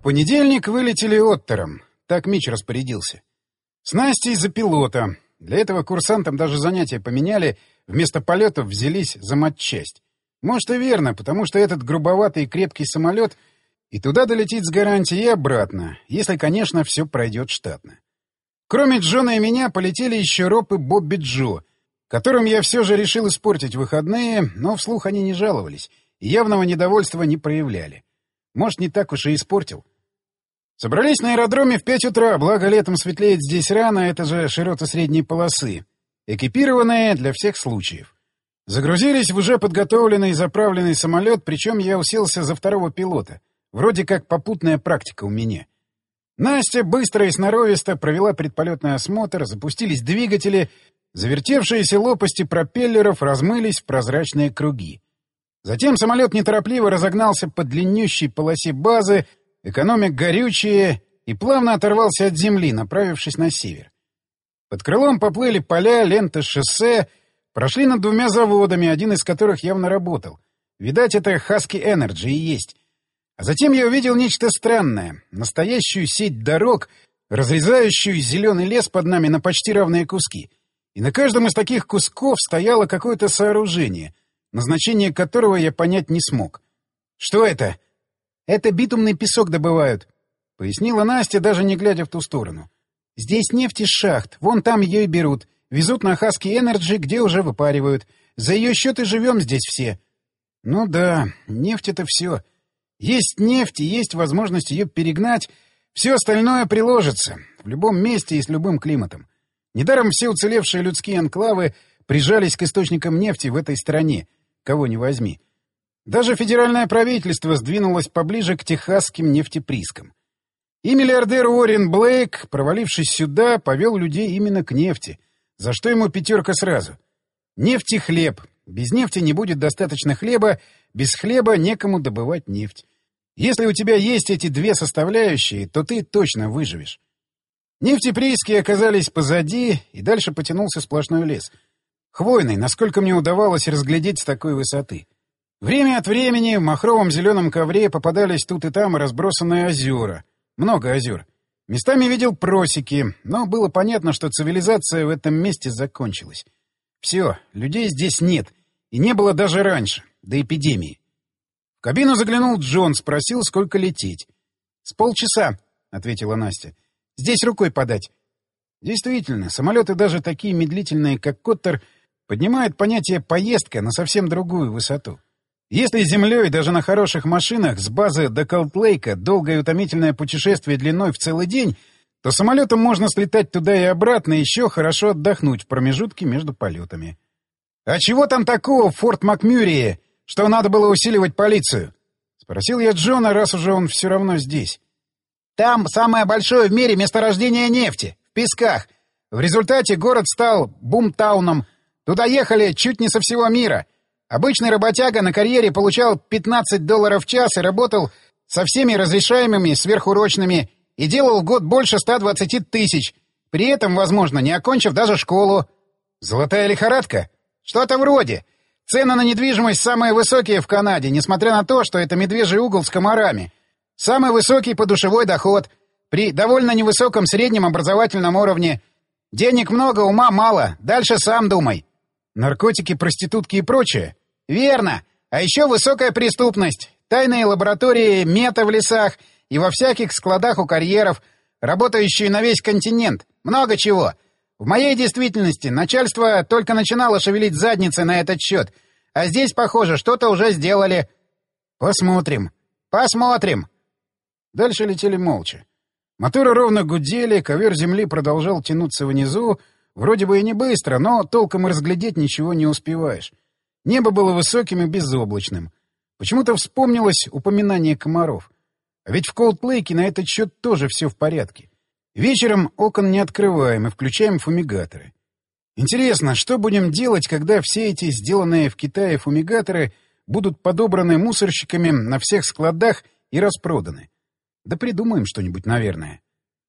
понедельник вылетели Оттером. Так Мич распорядился. С Настей за пилота. Для этого курсантам даже занятия поменяли, вместо полетов взялись за матчасть. Может, и верно, потому что этот грубоватый и крепкий самолет и туда долетит с гарантией, и обратно, если, конечно, все пройдет штатно. Кроме Джона и меня полетели еще Роб и Бобби Джо, которым я все же решил испортить выходные, но вслух они не жаловались и явного недовольства не проявляли. Может, не так уж и испортил. Собрались на аэродроме в 5 утра, благо летом светлеет здесь рано, это же широта средней полосы, экипированные для всех случаев. Загрузились в уже подготовленный и заправленный самолет, причем я уселся за второго пилота. Вроде как попутная практика у меня. Настя быстро и сноровисто провела предполетный осмотр, запустились двигатели, завертевшиеся лопасти пропеллеров размылись в прозрачные круги. Затем самолет неторопливо разогнался по длиннющей полосе базы, экономя горючее, и плавно оторвался от земли, направившись на север. Под крылом поплыли поля, ленты шоссе, прошли над 2 заводами, один из которых явно работал. Видать, это Husky Energy и есть. А затем я увидел нечто странное — настоящую сеть дорог, разрезающую зеленый лес под нами на почти равные куски. И на каждом из таких кусков стояло какое-то сооружение, назначение которого я понять не смог. «Что это?» «Это битумный песок добывают», — пояснила Настя, даже не глядя в ту сторону. «Здесь нефть из шахт, вон там ее и берут, везут на Husky Energy, где уже выпаривают. За ее счет и живем здесь все». «Ну да, нефть — это все. Есть нефть и есть возможность ее перегнать, все остальное приложится, в любом месте и с любым климатом. Недаром все уцелевшие людские анклавы прижались к источникам нефти в этой стране, кого не возьми. Даже федеральное правительство сдвинулось поближе к техасским нефтеприскам. И миллиардер Уоррен Блейк, провалившись сюда, повел людей именно к нефти, за что ему 5 сразу. Нефть и хлеб. Без нефти не будет достаточно хлеба, без хлеба некому добывать нефть. Если у тебя есть эти 2 составляющие, то ты точно выживешь. Нефтеприиски оказались позади, и дальше потянулся сплошной лес. Хвойный, насколько мне удавалось разглядеть с такой высоты. Время от времени в махровом зеленом ковре попадались тут и там разбросанные озера. Много озер. Местами видел просеки, но было понятно, что цивилизация в этом месте закончилась. Все, людей здесь нет, и не было даже раньше, до эпидемии. В кабину заглянул Джон, спросил, сколько лететь. «С полчаса», — ответила Настя. «Здесь рукой подать». Действительно, самолеты даже такие медлительные, как Коттер, поднимают понятие «поездка» на совсем другую высоту. Если землей, даже на хороших машинах, с базы до Колд-Лейка долгое и утомительное путешествие длиной в целый день, то самолетом можно слетать туда и обратно и еще хорошо отдохнуть в промежутке между полетами. «А чего там такого в Форт Макмюрии, что надо было усиливать полицию?» — спросил я Джона, раз уже он все равно здесь. «Там самое большое в мире месторождение нефти, в песках. В результате город стал бумтауном. Туда ехали чуть не со всего мира. Обычный работяга на карьере получал $15 в час и работал со всеми разрешаемыми сверхурочными и делал в год больше 120 тысяч, при этом, возможно, не окончив даже школу. Золотая лихорадка? Что-то вроде. Цены на недвижимость самые высокие в Канаде, несмотря на то, что это медвежий угол с комарами. Самый высокий подушевой доход, при довольно невысоком среднем образовательном уровне. Денег много, ума мало, дальше сам думай. Наркотики, проститутки и прочее? Верно. А еще высокая преступность. Тайные лаборатории мета в лесах и во всяких складах у карьеров, работающие на весь континент. Много чего. В моей действительности начальство только начинало шевелить задницы на этот счет. А здесь, похоже, что-то уже сделали. Посмотрим. Посмотрим. Дальше летели молча. Моторы ровно гудели, ковер земли продолжал тянуться внизу, вроде бы и не быстро, но толком и разглядеть ничего не успеваешь. Небо было высоким и безоблачным. Почему-то вспомнилось упоминание комаров. А ведь в Колд-Лейке на этот счет тоже все в порядке. Вечером окон не открываем и включаем фумигаторы. Интересно, что будем делать, когда все эти сделанные в Китае фумигаторы будут подобраны мусорщиками на всех складах и распроданы? Да придумаем что-нибудь, наверное.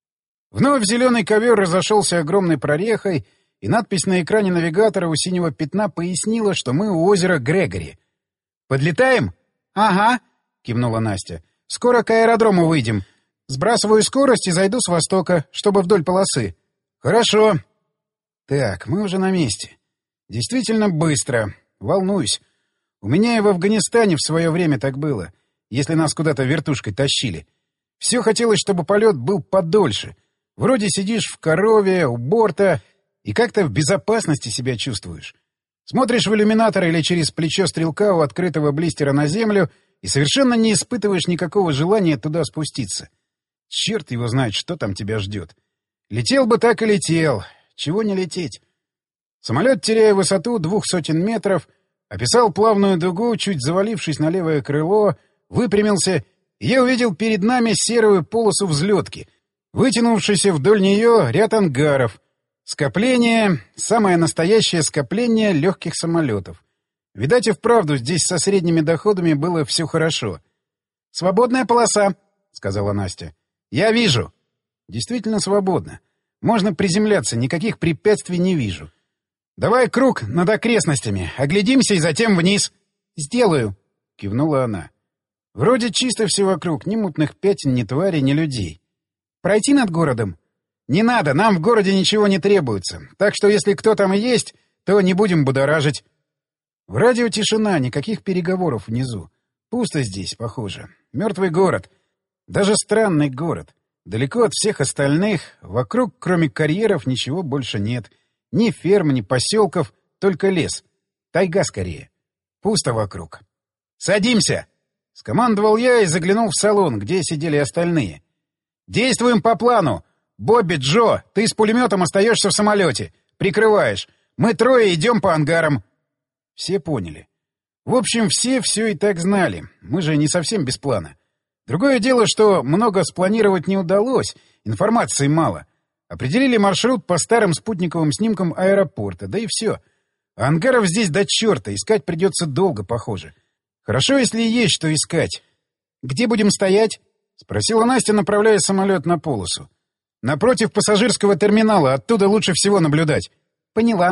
Вновь зеленый ковер разошелся огромной прорехой, и надпись на экране навигатора у синего пятна пояснила, что мы у озера Грегори. «Подлетаем?» «Ага», — кивнула Настя. «Скоро к аэродрому выйдем. Сбрасываю скорость и зайду с востока, чтобы вдоль полосы. Хорошо. Так, мы уже на месте. Действительно быстро. Волнуюсь. У меня и в Афганистане в свое время так было, если нас куда-то вертушкой тащили. Все хотелось, чтобы полет был подольше. Вроде сидишь в корове, у борта, и как-то в безопасности себя чувствуешь. Смотришь в иллюминатор или через плечо стрелка у открытого блистера на землю и совершенно не испытываешь никакого желания туда спуститься. Черт его знает, что там тебя ждет. Летел бы так и летел. Чего не лететь? Самолет, теряя высоту 200 метров, описал плавную дугу, чуть завалившись на левое крыло, выпрямился, и я увидел перед нами серую полосу взлетки, вытянувшийся вдоль нее ряд ангаров. Скопление, самое настоящее скопление легких самолетов. Видать, и вправду здесь со средними доходами было все хорошо. «Свободная полоса», — сказала Настя. «Я вижу». Действительно свободно. Можно приземляться, никаких препятствий не вижу. «Давай круг над окрестностями, оглядимся и затем вниз». «Сделаю», — кивнула она. «Вроде чисто все вокруг, ни мутных пятен, ни тварей, ни людей. Пройти над городом?» «Не надо, нам в городе ничего не требуется, так что если кто там и есть, то не будем будоражить». В радио тишина, никаких переговоров внизу. Пусто здесь, похоже. Мертвый город. Даже странный город. Далеко от всех остальных, вокруг, кроме карьеров, ничего больше нет. Ни ферм, ни поселков, только лес. Тайга скорее. Пусто вокруг. «Садимся!» — скомандовал я и заглянул в салон, где сидели остальные. «Действуем по плану! Бобби, Джо, ты с пулеметом остаешься в самолете. Прикрываешь. Мы трое идем по ангарам». Все поняли. В общем, все и так знали. Мы же не совсем без плана. Другое дело, что много спланировать не удалось, информации мало. Определили маршрут по старым спутниковым снимкам аэропорта, да и все. А ангаров здесь до черта, искать придется долго, похоже. Хорошо, если есть что искать. «Где будем стоять?» — спросила Настя, направляя самолет на полосу. «Напротив пассажирского терминала, оттуда лучше всего наблюдать». «Поняла».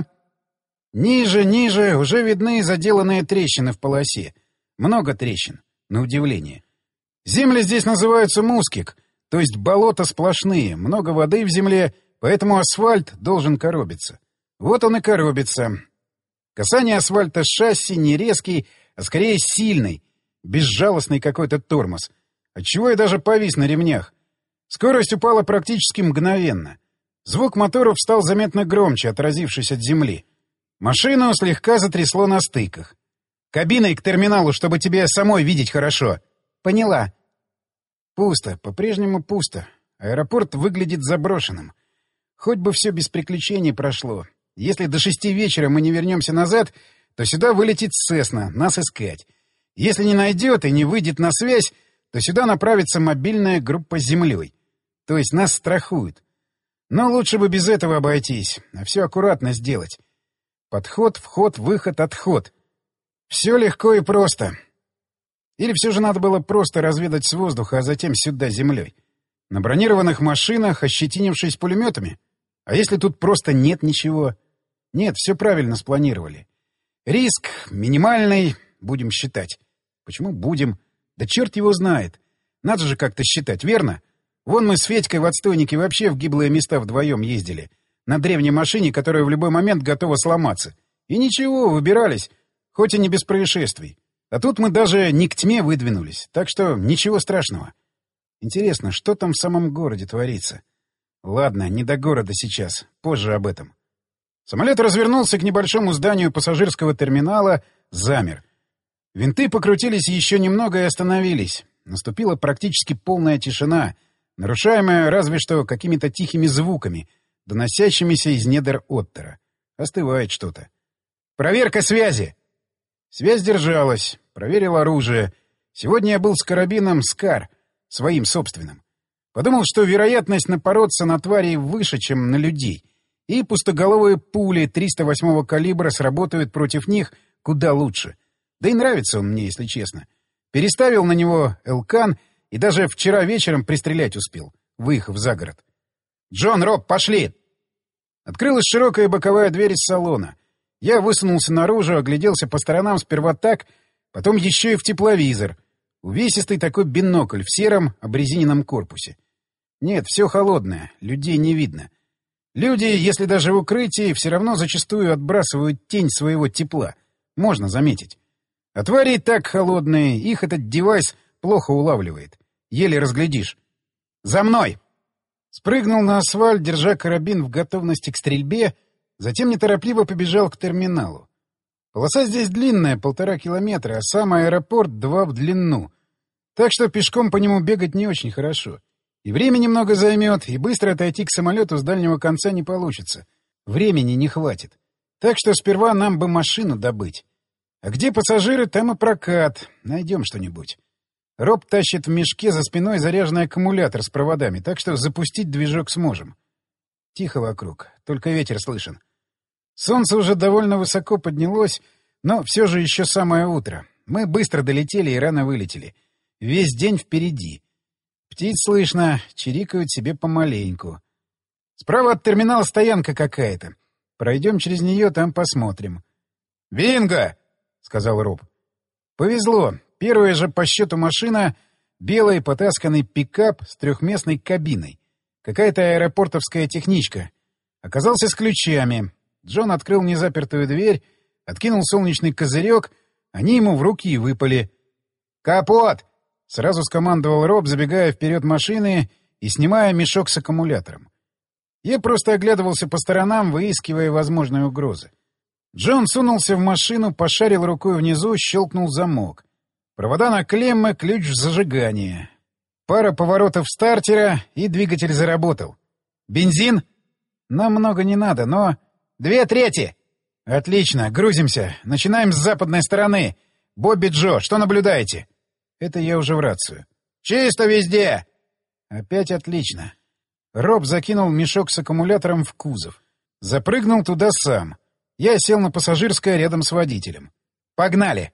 Ниже уже видны заделанные трещины в полосе. Много трещин, на удивление. Земли здесь называются мускик, то есть болота сплошные, много воды в земле, поэтому асфальт должен коробиться. Вот он и коробится. Касание асфальта с шасси не резкий, а скорее сильный, безжалостный какой-то тормоз, отчего я даже повис на ремнях. Скорость упала практически мгновенно. Звук моторов стал заметно громче, отразившись от земли. Машину слегка затрясло на стыках. «Кабиной к терминалу, чтобы тебе самой видеть хорошо». «Поняла». Пусто, по-прежнему пусто. Аэропорт выглядит заброшенным. Хоть бы все без приключений прошло. Если до 6 вечера мы не вернемся назад, то сюда вылетит Сесна, нас искать. Если не найдет и не выйдет на связь, то сюда направится мобильная группа с землей. То есть нас страхуют. Но лучше бы без этого обойтись, а все аккуратно сделать. Подход, вход, выход, отход. Все легко и просто. Или все же надо было просто разведать с воздуха, а затем сюда землей? На бронированных машинах, ощетинившись пулеметами? А если тут просто нет ничего? Нет, все правильно спланировали. Риск минимальный, будем считать. Почему будем? Да черт его знает. Надо же как-то считать, верно? Вон мы с Федькой в отстойнике вообще в гиблые места вдвоем ездили. На древней машине, которая в любой момент готова сломаться. И ничего, выбирались. Хоть и не без происшествий. А тут мы даже не к тьме выдвинулись, так что ничего страшного. Интересно, что там в самом городе творится? Ладно, не до города сейчас, позже об этом. Самолет развернулся к небольшому зданию пассажирского терминала, замер. Винты покрутились еще немного и остановились. Наступила практически полная тишина, нарушаемая разве что какими-то тихими звуками, доносящимися из недр Оттера. Остывает что-то. «Проверка связи!» Связь держалась. Проверил оружие. Сегодня я был с карабином «Скар», своим собственным. Подумал, что вероятность напороться на тварей выше, чем на людей. И пустоголовые пули 308-го калибра сработают против них куда лучше. Да и нравится он мне, если честно. Переставил на него «Элкан» и даже вчера вечером пристрелять успел, выехав за город. «Джон, Роб, пошли!» Открылась широкая боковая дверь из салона. Я высунулся наружу, огляделся по сторонам сперва так, потом еще и в тепловизор. Увесистый такой бинокль в сером обрезиненном корпусе. Нет, все холодное, людей не видно. Люди, если даже в укрытии, все равно зачастую отбрасывают тень своего тепла. Можно заметить. А твари и так холодные, их этот девайс плохо улавливает. Еле разглядишь. «За мной!» Спрыгнул на асфальт, держа карабин в готовности к стрельбе, затем неторопливо побежал к терминалу. Полоса здесь длинная, 1,5 километра, а сам аэропорт 2 в длину. Так что пешком по нему бегать не очень хорошо. И время немного займет, и быстро отойти к самолету с дальнего конца не получится. Времени не хватит. Так что сперва нам бы машину добыть. А где пассажиры, там и прокат. Найдем что-нибудь. Роб тащит в мешке за спиной заряженный аккумулятор с проводами, так что запустить движок сможем. Тихо вокруг, только ветер слышен. Солнце уже довольно высоко поднялось, но все же еще самое утро. Мы быстро долетели и рано вылетели. Весь день впереди. Птиц слышно, чирикают себе помаленьку. Справа от терминала стоянка какая-то. Пройдем через нее, там посмотрим. «Бинго!» — сказал Роб. Повезло. Первая же по счету машина — белый потасканный пикап с 3-местной кабиной. Какая-то аэропортовская техничка. Оказался с ключами. Джон открыл незапертую дверь, откинул солнечный козырек, они ему в руки и выпали. «Капот!» — сразу скомандовал Роб, забегая вперед машины и снимая мешок с аккумулятором. Я просто оглядывался по сторонам, выискивая возможные угрозы. Джон сунулся в машину, пошарил рукой внизу, щелкнул замок. Провода на клеммы, ключ в зажигание. Пара поворотов стартера, и двигатель заработал. «Бензин?» «Нам много не надо, но...» 2/3. «Отлично, грузимся. Начинаем с западной стороны. Бобби Джо, что наблюдаете?» Это я уже в рацию. «Чисто везде!» Опять отлично. Роб закинул мешок с аккумулятором в кузов. Запрыгнул туда сам. Я сел на пассажирское рядом с водителем. «Погнали!»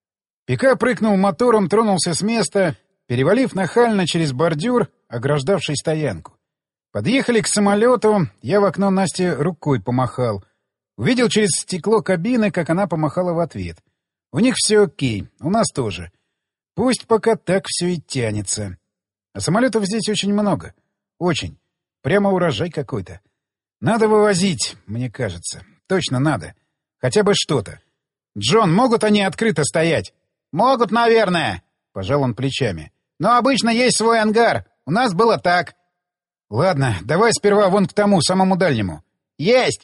Пикап прыгнул мотором, тронулся с места, перевалив нахально через бордюр, ограждавший стоянку. Подъехали к самолету, я в окно Насте рукой помахал. Увидел через стекло кабины, как она помахала в ответ. У них все окей, у нас тоже. Пусть пока так все и тянется. А самолетов здесь очень много. Очень. Прямо урожай какой-то. Надо вывозить, мне кажется. Точно надо. Хотя бы что-то. «Джон, могут они открыто стоять?» «Могут, наверное», — пожал он плечами. «Но обычно есть свой ангар. У нас было так». «Ладно, давай сперва вон к тому, самому дальнему». «Есть!»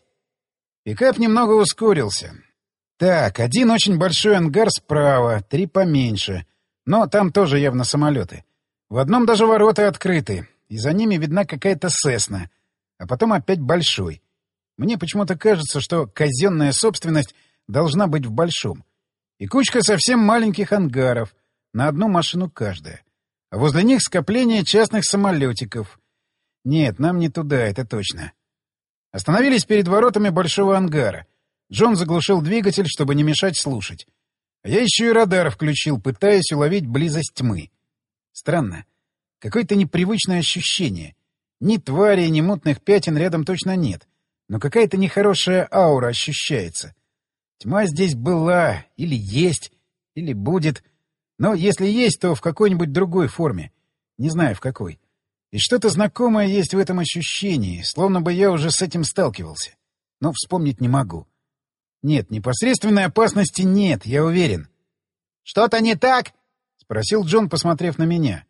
Пикап немного ускорился. Так, один очень большой ангар справа, 3 поменьше. Но там тоже явно самолеты. В одном даже ворота открыты, и за ними видна какая-то Сесна. А потом опять большой. Мне почему-то кажется, что казенная собственность должна быть в большом. И кучка совсем маленьких ангаров, на одну машину каждая. А возле них скопление частных самолетиков. Нет, нам не туда, это точно. Остановились перед воротами большого ангара. Джон заглушил двигатель, чтобы не мешать слушать. А я еще и радар включил, пытаясь уловить близость тьмы. Странно. Какое-то непривычное ощущение. Ни твари, ни мутных пятен рядом точно нет. Но какая-то нехорошая аура ощущается. Тьма здесь была, или есть, или будет. Но если есть, то в какой-нибудь другой форме. Не знаю, в какой. И что-то знакомое есть в этом ощущении, словно бы я уже с этим сталкивался. Но вспомнить не могу. Нет, непосредственной опасности нет, я уверен. «Что-то не так?» — спросил Джон, посмотрев на меня.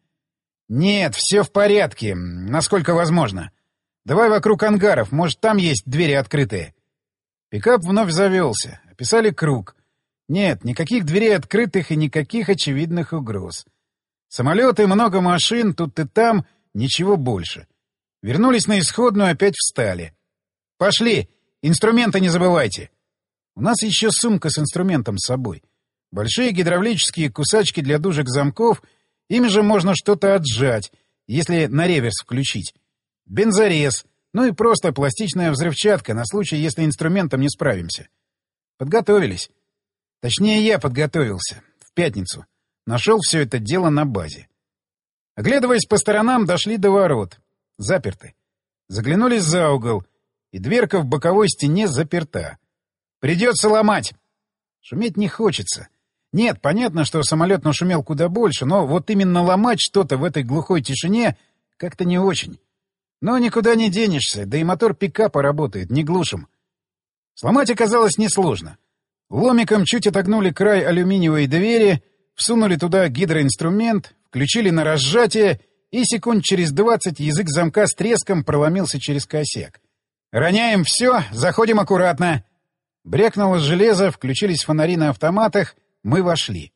«Нет, все в порядке, насколько возможно. Давай вокруг ангаров, может, там есть двери открытые». Пикап вновь завелся. Описали круг. Нет, никаких дверей открытых и никаких очевидных угроз. Самолеты, много машин, тут и там, ничего больше. Вернулись на исходную, опять встали. «Пошли! Инструменты не забывайте!» У нас еще сумка с инструментом с собой. Большие гидравлические кусачки для дужек замков, ими же можно что-то отжать, если на реверс включить. Бензорез, ну и просто пластичная взрывчатка на случай, если инструментом не справимся. Подготовились. Точнее, я подготовился. В пятницу. Нашел все это дело на базе. Оглядываясь по сторонам, дошли до ворот. Заперты. Заглянули за угол, и дверка в боковой стене заперта. Придется ломать. Шуметь не хочется. Нет, понятно, что самолет нашумел куда больше, но вот именно ломать что-то в этой глухой тишине Как-то не очень. Но никуда не денешься, да и мотор пикапа работает, не глушим. Сломать оказалось несложно. Ломиком чуть отогнули край алюминиевой двери, всунули туда гидроинструмент, включили на разжатие, и секунд через 20 язык замка с треском проломился через косяк. «Роняем все, заходим аккуратно!» Брякнуло железо, включились фонари на автоматах, мы вошли.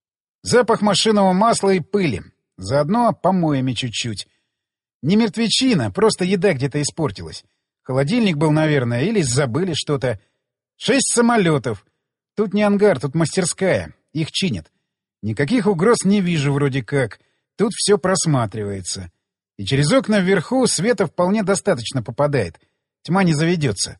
Запах машинного масла и пыли. Заодно помоями чуть-чуть. Не мертвечина, просто еда где-то испортилась. Холодильник был, наверное, или забыли что-то. 6 самолетов. Тут не ангар, тут мастерская. Их чинят. Никаких угроз не вижу вроде как. Тут все просматривается. И через окна вверху света вполне достаточно попадает. Тьма не заведется.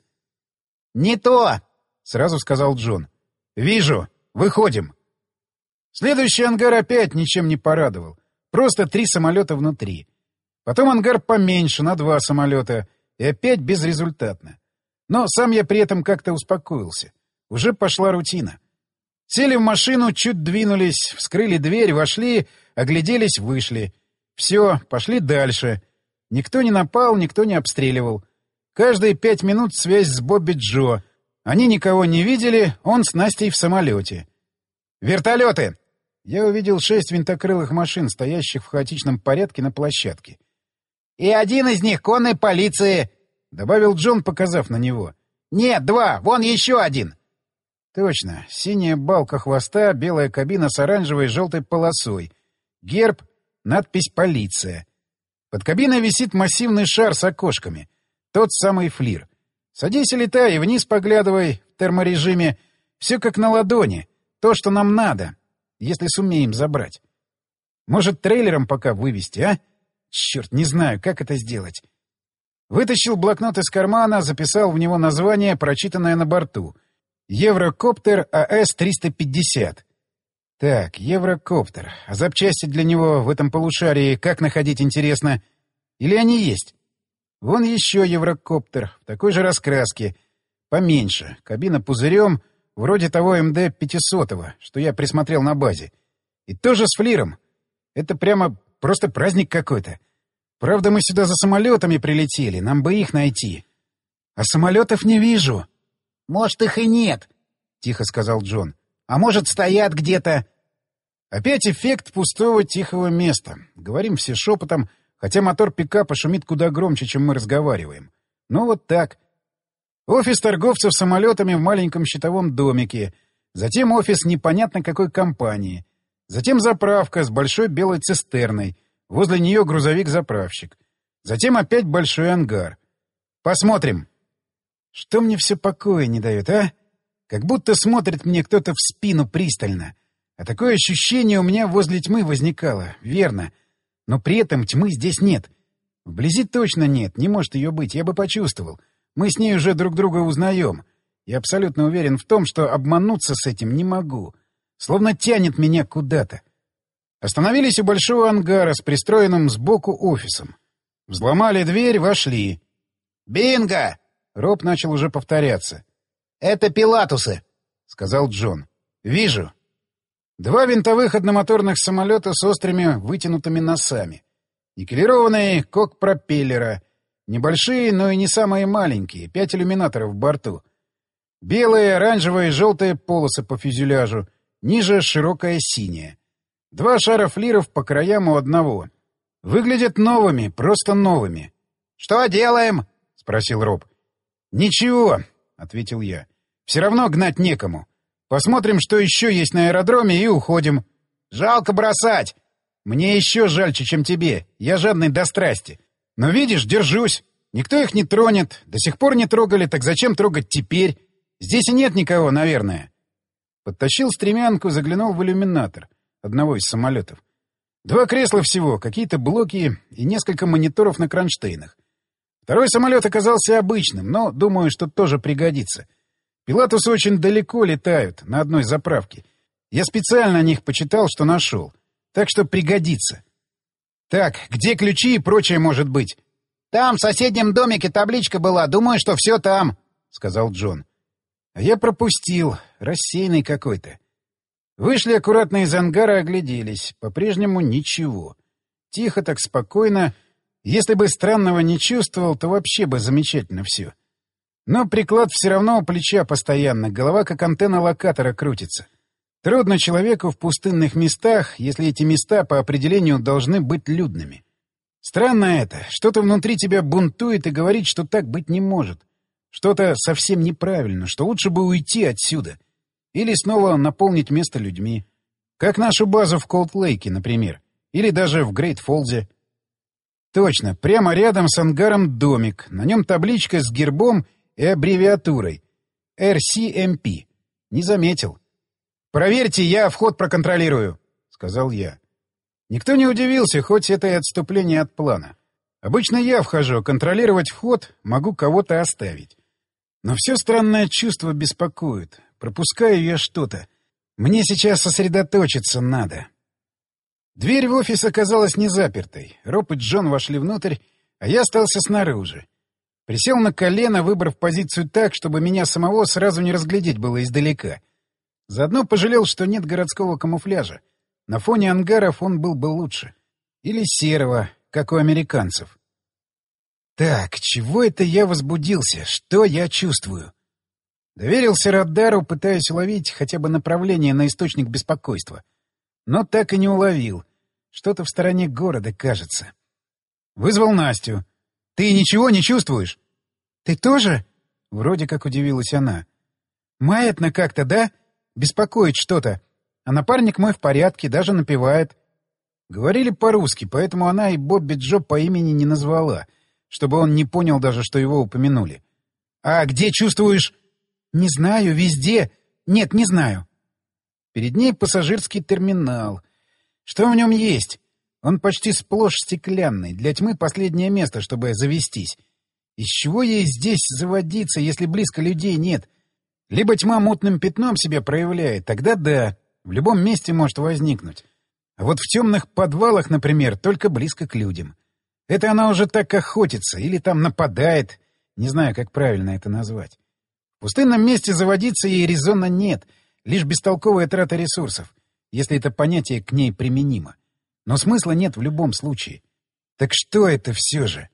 «Не то!» — сразу сказал Джон. «Вижу. Выходим». Следующий ангар опять ничем не порадовал. Просто 3 самолета внутри. Потом ангар поменьше, на 2 самолета. И опять безрезультатно. Но сам я при этом как-то успокоился. Уже пошла рутина. Сели в машину, чуть двинулись, вскрыли дверь, вошли, огляделись, вышли. Все, пошли дальше. Никто не напал, никто не обстреливал. Каждые 5 минут связь с Бобби Джо. Они никого не видели, он с Настей в самолете. «Вертолеты!» Я увидел 6 винтокрылых машин, стоящих в хаотичном порядке на площадке. «И один из них конной полиции!» — добавил Джон, показав на него. «Нет, 2, вон еще один!» Точно, синяя балка хвоста, белая кабина с оранжевой и желтой полосой. Герб, надпись «Полиция». Под кабиной висит массивный шар с окошками. Тот самый флир. Садись и летай, и вниз поглядывай в терморежиме. Все как на ладони. То, что нам надо, если сумеем забрать. Может, трейлером пока вывести, а? Черт, не знаю, как это сделать. Вытащил блокнот из кармана, записал в него название, прочитанное на борту. «Еврокоптер АС-350». Так, Еврокоптер. А запчасти для него в этом полушарии как находить, интересно? Или они есть? Вон еще Еврокоптер, в такой же раскраске. Поменьше, кабина пузырем, вроде того МД-500, что я присмотрел на базе. И тоже с флиром. Это прямо просто праздник какой-то. Правда, мы сюда за самолетами прилетели, нам бы их найти. А самолетов не вижу. — Может, их и нет, — тихо сказал Джон. — А может, стоят где-то. Опять эффект пустого тихого места. Говорим все шепотом, хотя мотор пикапа шумит куда громче, чем мы разговариваем. Ну вот так. Офис торговцев самолетами в маленьком щитовом домике. Затем офис непонятно какой компании. Затем заправка с большой белой цистерной. Возле нее грузовик-заправщик. Затем опять большой ангар. Посмотрим. Что мне все покоя не дает, а? Как будто смотрит мне кто-то в спину пристально. А такое ощущение у меня возле тьмы возникало, верно. Но при этом тьмы здесь нет. Вблизи точно нет, не может ее быть, я бы почувствовал. Мы с ней уже друг друга узнаем. Я абсолютно уверен в том, что обмануться с этим не могу. Словно тянет меня куда-то. Остановились у большого ангара с пристроенным сбоку офисом. Взломали дверь, вошли. «Бинго!» — Роб начал уже повторяться. «Это пилатусы», — сказал Джон. «Вижу». 2 винтовых одномоторных самолета с острыми вытянутыми носами. Никелированные кок-пропеллера. Небольшие, но и не самые маленькие. 5 иллюминаторов в борту. Белые, оранжевые и желтые полосы по фюзеляжу. Ниже широкая синяя. 2 шара флиров по краям у одного. Выглядят новыми, просто новыми. «Что делаем?» — спросил Роб. «Ничего», — ответил я. «Все равно гнать некому. Посмотрим, что еще есть на аэродроме, и уходим. Жалко бросать. Мне еще жальче, чем тебе. Я жадный до страсти. Но видишь, держусь. Никто их не тронет. До сих пор не трогали, так зачем трогать теперь? Здесь и нет никого, наверное». Подтащил стремянку, заглянул в иллюминатор одного из самолетов. 2 кресла всего, какие-то блоки и несколько мониторов на кронштейнах. Второй самолет оказался обычным, но думаю, что тоже пригодится. Пилатусы очень далеко летают, на одной заправке. Я специально о них почитал, что нашел. Так что пригодится. Так, где ключи и прочее может быть? — Там, в соседнем домике табличка была. Думаю, что все там, — сказал Джон. А я пропустил. Рассеянный какой-то. Вышли аккуратно из ангара, огляделись. По-прежнему ничего. Тихо так, спокойно. Если бы Странного не чувствовал, то вообще бы замечательно все. Но приклад все равно у плеча постоянно, голова как антенна локатора крутится. Трудно человеку в пустынных местах, если эти места по определению должны быть людными. Странно это. Что-то внутри тебя бунтует и говорит, что так быть не может. Что-то совсем неправильно, что лучше бы уйти отсюда. Или снова наполнить место людьми. Как нашу базу в Колд-Лейке, например. Или даже в Грейт-Фолзе. Точно, прямо рядом с ангаром домик. На нем табличка с гербом и аббревиатурой. RCMP. Не заметил. «Проверьте, я вход проконтролирую», — сказал я. Никто не удивился, хоть это и отступление от плана. Обычно я вхожу, контролировать вход могу кого-то оставить. Но все странное чувство беспокоит. Пропускаю я что-то. Мне сейчас сосредоточиться надо. Дверь в офис оказалась не запертой. Роб и Джон вошли внутрь, а я остался снаружи. Присел на колено, выбрав позицию так, чтобы меня самого сразу не разглядеть было издалека. Заодно пожалел, что нет городского камуфляжа. На фоне ангаров он был бы лучше. Или серого, как у американцев. Так, чего это я возбудился? Что я чувствую? Доверился радару, пытаясь уловить хотя бы направление на источник беспокойства. Но так и не уловил. Что-то в стороне города, кажется. Вызвал Настю. «Ты ничего не чувствуешь?» «Ты тоже?» — вроде как удивилась она. «Маятно как-то, да? Беспокоит что-то. А напарник мой в порядке, даже напевает». Говорили по-русски, поэтому она и Бобби Джо по имени не назвала, чтобы он не понял даже, что его упомянули. «А где чувствуешь?» «Не знаю, везде. Нет, не знаю». Перед ней пассажирский терминал. Что в нем есть? Он почти сплошь стеклянный. Для тьмы последнее место, чтобы завестись. Из чего ей здесь заводиться, если близко людей нет? Либо тьма мутным пятном себя проявляет, тогда да, в любом месте может возникнуть. А вот в темных подвалах, например, только близко к людям. Это она уже так охотится или там нападает. Не знаю, как правильно это назвать. В пустынном месте заводиться ей резона нет, лишь бестолковая трата ресурсов, если это понятие к ней применимо. Но смысла нет в любом случае. Так что это все же?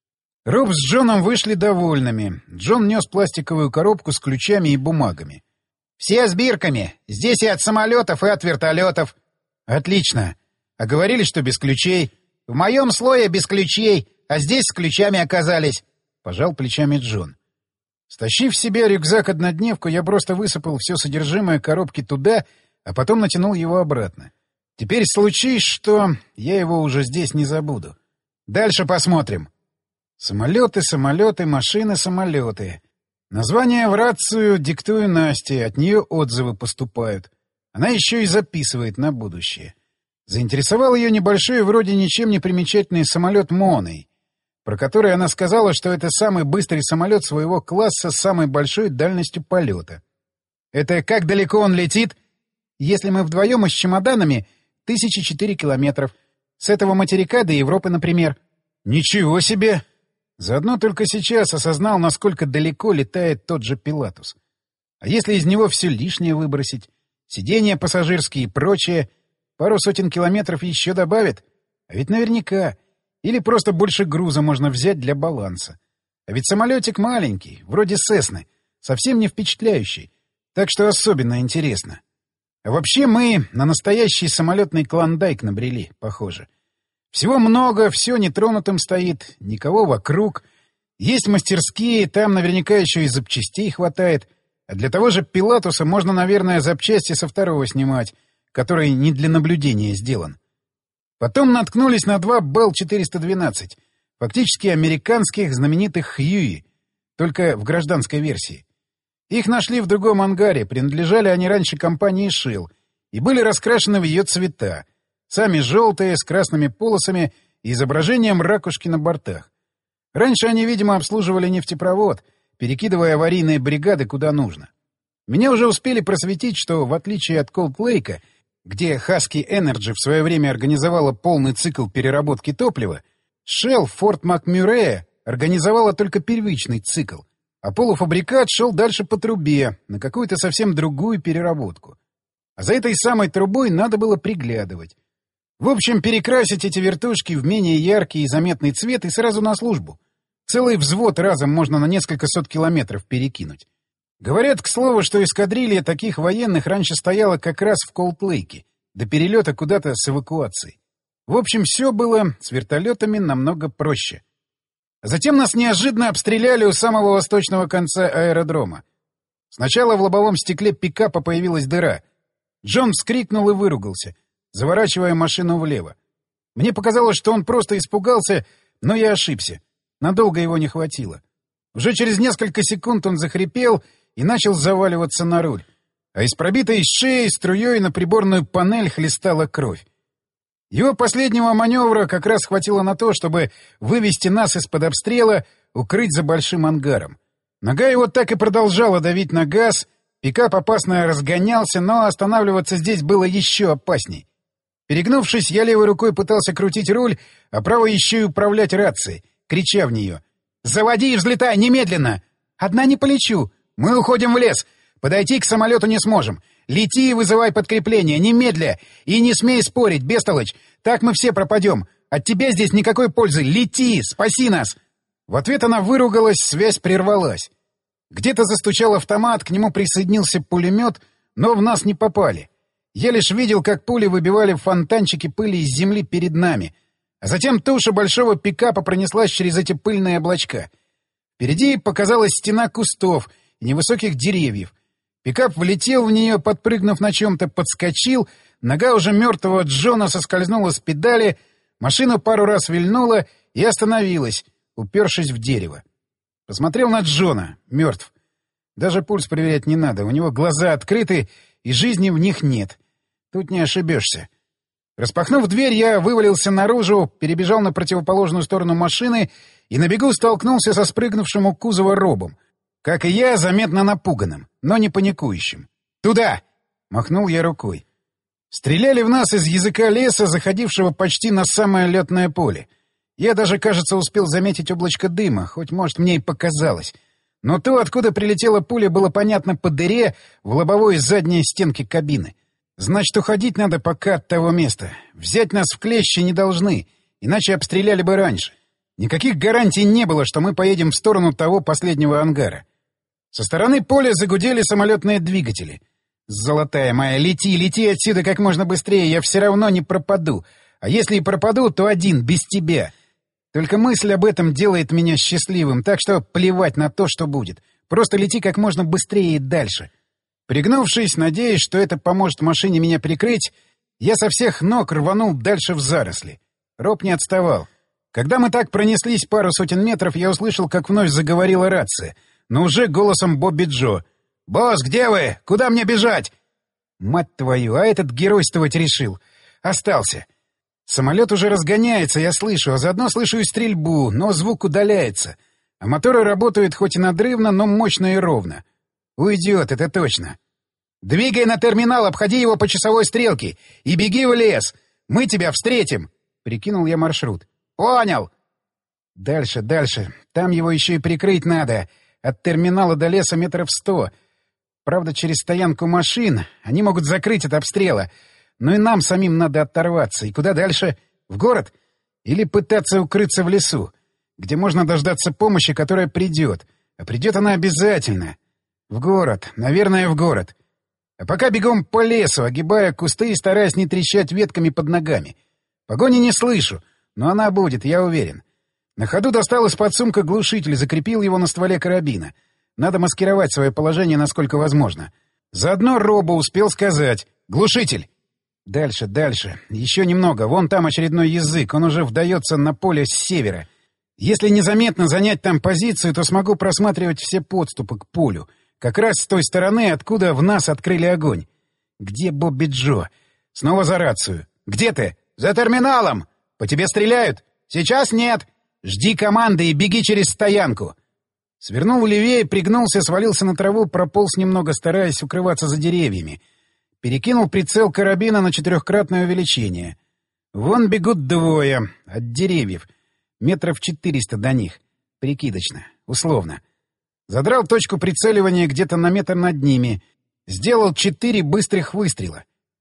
Роб с Джоном вышли довольными. Джон нес пластиковую коробку с ключами и бумагами. «Все с бирками. Здесь и от самолетов, и от вертолетов». «Отлично. А говорили, что без ключей?» «В моем слое без ключей, а здесь с ключами оказались», — пожал плечами Джон. Стащив себе рюкзак-однодневку, я просто высыпал все содержимое коробки туда, а потом натянул его обратно. Теперь случись, что я его уже здесь не забуду. Дальше посмотрим. Самолеты, самолеты, машины, самолеты. Название в рацию диктую Насте, от нее отзывы поступают. Она еще и записывает на будущее. Заинтересовал ее небольшой, вроде ничем не примечательный самолет «Моной», про который она сказала, что это самый быстрый самолет своего класса с самой большой дальностью полета. «Это как далеко он летит?» «Если мы вдвоем и с чемоданами, 1004 километров. С этого материка до Европы, например». «Ничего себе!» Заодно только сейчас осознал, насколько далеко летает тот же Пилатус. А если из него все лишнее выбросить? Сиденья пассажирские и прочее. Пару сотен километров еще добавит? А ведь наверняка. Или просто больше груза можно взять для баланса. А ведь самолетик маленький, вроде Сесны, совсем не впечатляющий. Так что особенно интересно. А вообще мы на настоящий самолетный клондайк набрели, похоже. Всего много, все нетронутым стоит, никого вокруг. Есть мастерские, там наверняка еще и запчастей хватает. А для того же Пилатуса можно, наверное, запчасти со второго снимать, который не для наблюдения сделан. Потом наткнулись на два Белл-412, фактически американских знаменитых Хьюи, только в гражданской версии. Их нашли в другом ангаре, принадлежали они раньше компании Shell и были раскрашены в ее цвета. Сами желтые, с красными полосами и изображением ракушки на бортах. Раньше они, видимо, обслуживали нефтепровод, перекидывая аварийные бригады куда нужно. Меня уже успели просветить, что, в отличие от Колд-Лейка, где Husky Energy в свое время организовала полный цикл переработки топлива, Shell в Форт Макмюррея организовала только первичный цикл, а полуфабрикат шел дальше по трубе, на какую-то совсем другую переработку. А за этой самой трубой надо было приглядывать. В общем, перекрасить эти вертушки в менее яркий и заметный цвет и сразу на службу. Целый взвод разом можно на несколько сот километров перекинуть. Говорят, к слову, что эскадрилья таких военных раньше стояла как раз в Колд-Лейке, до перелета куда-то с эвакуацией. В общем, все было с вертолетами намного проще. Затем нас неожиданно обстреляли у самого восточного конца аэродрома. Сначала в лобовом стекле пикапа появилась дыра. Джон вскрикнул и выругался, заворачивая машину влево. Мне показалось, что он просто испугался, но я ошибся. Надолго его не хватило. Уже через несколько секунд он захрипел и начал заваливаться на руль. А из пробитой шеи струей на приборную панель хлестала кровь. Его последнего маневра как раз хватило на то, чтобы вывести нас из-под обстрела, укрыть за большим ангаром. Нога его так и продолжала давить на газ, пикап опасно разгонялся, но останавливаться здесь было еще опасней. Перегнувшись, я левой рукой пытался крутить руль, а правой еще и управлять рацией, крича в нее. «Заводи и взлетай немедленно! Одна не полечу! Мы уходим в лес! Подойти к самолету не сможем! Лети и вызывай подкрепление! Немедля! И не смей спорить, бестолочь! Так мы все пропадем! От тебя здесь никакой пользы! Лети! Спаси нас!» В ответ она выругалась, связь прервалась. Где-то застучал автомат, к нему присоединился пулемет, но в нас не попали. Я лишь видел, как пули выбивали фонтанчики пыли из земли перед нами, а затем туша большого пикапа пронеслась через эти пыльные облачка. Впереди показалась стена кустов и невысоких деревьев. Пикап влетел в нее, подпрыгнув на чем-то, подскочил, нога уже мертвого Джона соскользнула с педали, машина пару раз вильнула и остановилась, упершись в дерево. Посмотрел на Джона, мертв. Даже пульс проверять не надо, у него глаза открыты, и жизни в них нет. Тут не ошибешься. Распахнув дверь, я вывалился наружу, перебежал на противоположную сторону машины и на бегу столкнулся со спрыгнувшим у кузова Робом. Как и я, заметно напуганным, но не паникующим. «Туда!» — махнул я рукой. Стреляли в нас из языка леса, заходившего почти на самое летное поле. Я даже, кажется, успел заметить облачко дыма, хоть, может, мне и показалось. Но то, откуда прилетела пуля, было понятно по дыре в лобовой и задней стенке кабины. Значит, уходить надо пока от того места. Взять нас в клещи не должны, иначе обстреляли бы раньше. Никаких гарантий не было, что мы поедем в сторону того последнего ангара. Со стороны поля загудели самолетные двигатели. «Золотая моя, лети, лети отсюда как можно быстрее, я все равно не пропаду. А если и пропаду, то один, без тебя. Только мысль об этом делает меня счастливым, так что плевать на то, что будет. Просто лети как можно быстрее и дальше». Пригнувшись, надеясь, что это поможет машине меня прикрыть, я со всех ног рванул дальше в заросли. Роб не отставал. Когда мы так пронеслись пару сотен метров, я услышал, как вновь заговорила рация, но уже голосом Бобби Джо. «Босс, где вы? Куда мне бежать?» Мать твою, а этот геройствовать решил. Остался. Самолет уже разгоняется, я слышу, а заодно слышу и стрельбу, но звук удаляется. А моторы работают хоть и надрывно, но мощно и ровно. Уйдет, это точно. «Двигай на терминал, обходи его по часовой стрелке и беги в лес. Мы тебя встретим!» Прикинул я маршрут. «Понял!» Дальше, дальше. Там его еще и прикрыть надо. От терминала до леса метров 100. Правда, через стоянку машин. Они могут закрыть от обстрела. Но и нам самим надо оторваться. И куда дальше? В город? Или пытаться укрыться в лесу, где можно дождаться помощи, которая придет. А придет она обязательно. В город. Наверное, в город. А пока бегом по лесу, огибая кусты и стараясь не трещать ветками под ногами. Погони не слышу, но она будет, я уверен. На ходу достал из-под сумка глушитель, закрепил его на стволе карабина. Надо маскировать свое положение насколько возможно. Заодно Робу успел сказать: «Глушитель!» Дальше, дальше. Еще немного. Вон там очередной язык. Он уже вдается на поле с севера. Если незаметно занять там позицию, то смогу просматривать все подступы к полю. Как раз с той стороны, откуда в нас открыли огонь. Где Бобби Джо? Снова за рацию. «Где ты?» «За терминалом! По тебе стреляют?» «Сейчас нет! Жди команды и беги через стоянку!» Свернул левее, пригнулся, свалился на траву, прополз немного, стараясь укрываться за деревьями. Перекинул прицел карабина на 4-кратное увеличение. Вон бегут двое от деревьев. Метров 400 до них. Прикидочно. Условно. Задрал точку прицеливания где-то на метр над ними. Сделал 4 быстрых выстрела.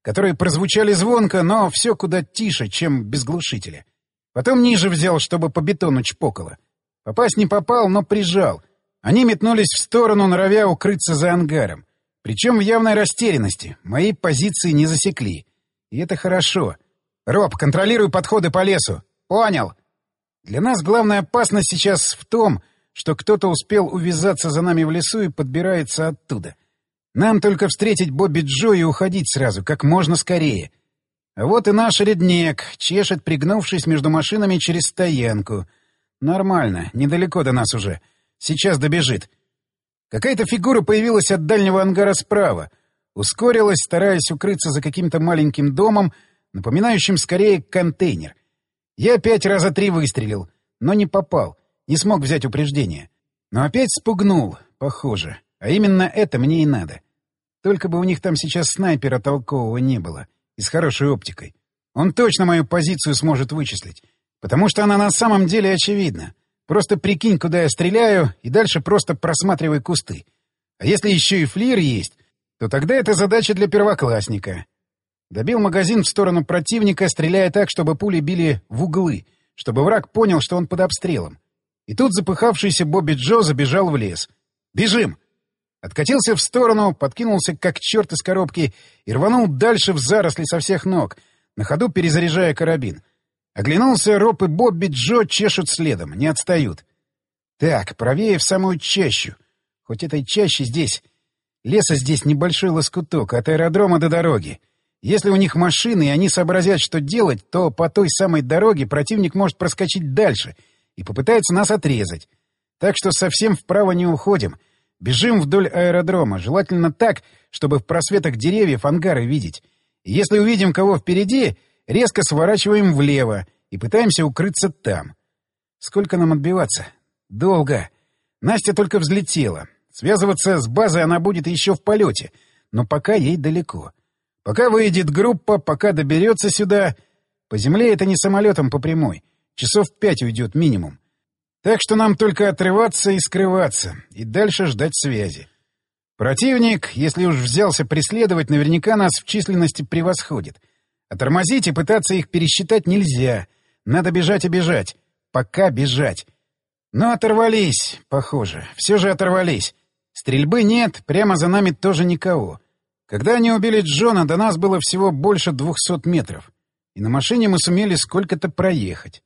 которые прозвучали звонко, но все куда тише, чем без глушителя. Потом ниже взял, чтобы по бетону чпокало. Попасть не попал, но прижал. Они метнулись в сторону, норовя укрыться за ангаром. Причем в явной растерянности. Мои позиции не засекли. И это хорошо. «Роб, контролируй подходы по лесу». «Понял». Для нас главная опасность сейчас в том, что кто-то успел увязаться за нами в лесу и подбирается оттуда. Нам только встретить Бобби Джо и уходить сразу, как можно скорее. А вот и наш реднек, чешет, пригнувшись между машинами через стоянку. Нормально, недалеко до нас уже. Сейчас добежит. Какая-то фигура появилась от дальнего ангара справа. Ускорилась, стараясь укрыться за каким-то маленьким домом, напоминающим скорее контейнер. Я 5 раза 3 выстрелил, но не попал, не смог взять упреждение. Но опять спугнул, похоже. А именно это мне и надо. Только бы у них там сейчас снайпера толкового не было и с хорошей оптикой. Он точно мою позицию сможет вычислить, потому что она на самом деле очевидна. Просто прикинь, куда я стреляю, и дальше просто просматривай кусты. А если еще и флир есть, то тогда это задача для первоклассника. Добил магазин в сторону противника, стреляя так, чтобы пули били в углы, чтобы враг понял, что он под обстрелом. И тут запыхавшийся Бобби Джо забежал в лес. «Бежим!» Откатился в сторону, подкинулся как черт из коробки и рванул дальше в заросли со всех ног, на ходу перезаряжая карабин. Оглянулся, Роб и Бобби Джо чешут следом, не отстают. Так, правее в самую чащу. Хоть этой чаще здесь... Леса здесь небольшой лоскуток, от аэродрома до дороги. Если у них машины, и они сообразят, что делать, то по той самой дороге противник может проскочить дальше и попытается нас отрезать. Так что совсем вправо не уходим. Бежим вдоль аэродрома, желательно так, чтобы в просветах деревьев ангары видеть. И если увидим кого впереди, резко сворачиваем влево и пытаемся укрыться там. Сколько нам отбиваться? Долго. Настя только взлетела. Связываться с базой она будет еще в полете, но пока ей далеко. Пока выйдет группа, пока доберется сюда... По земле это не самолетом по прямой. Часов 5 уйдет минимум. Так что нам только отрываться и скрываться, и дальше ждать связи. Противник, если уж взялся преследовать, наверняка нас в численности превосходит. А тормозить и пытаться их пересчитать нельзя. Надо бежать и бежать. Пока бежать. Но оторвались, похоже. Все же оторвались. Стрельбы нет, прямо за нами тоже никого. Когда они убили Джона, до нас было всего больше 200 метров. И на машине мы сумели сколько-то проехать.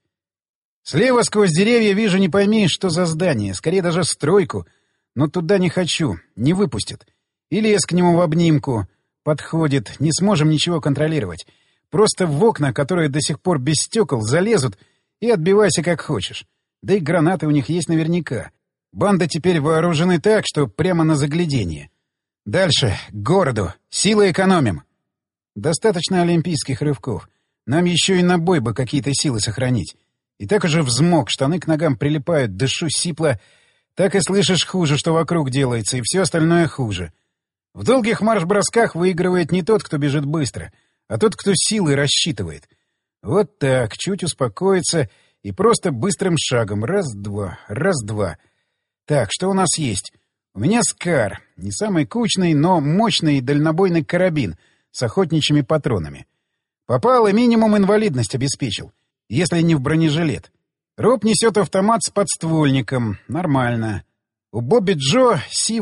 Слева сквозь деревья вижу не пойми, что за здание, скорее даже стройку. Но туда не хочу, не выпустят. И лес к нему в обнимку. Подходит, не сможем ничего контролировать. Просто в окна, которые до сих пор без стекол, залезут и отбивайся как хочешь. Да и гранаты у них есть наверняка. Банда теперь вооружены так, что прямо на загляденье. Дальше, к городу. Силы экономим. Достаточно олимпийских рывков. Нам еще и на бой бы какие-то силы сохранить. И так уже взмок, штаны к ногам прилипают, дышу сипло. Так и слышишь хуже, что вокруг делается, и все остальное хуже. В долгих марш-бросках выигрывает не тот, кто бежит быстро, а тот, кто силой рассчитывает. Вот так, чуть успокоиться и просто быстрым шагом. Раз-два, раз-два. Так, что у нас есть? У меня «Скар». Не самый кучный, но мощный дальнобойный карабин с охотничьими патронами. Попал и минимум инвалидность обеспечил, если не в бронежилет. Роб несет автомат с подствольником. Нормально. У Бобби Джо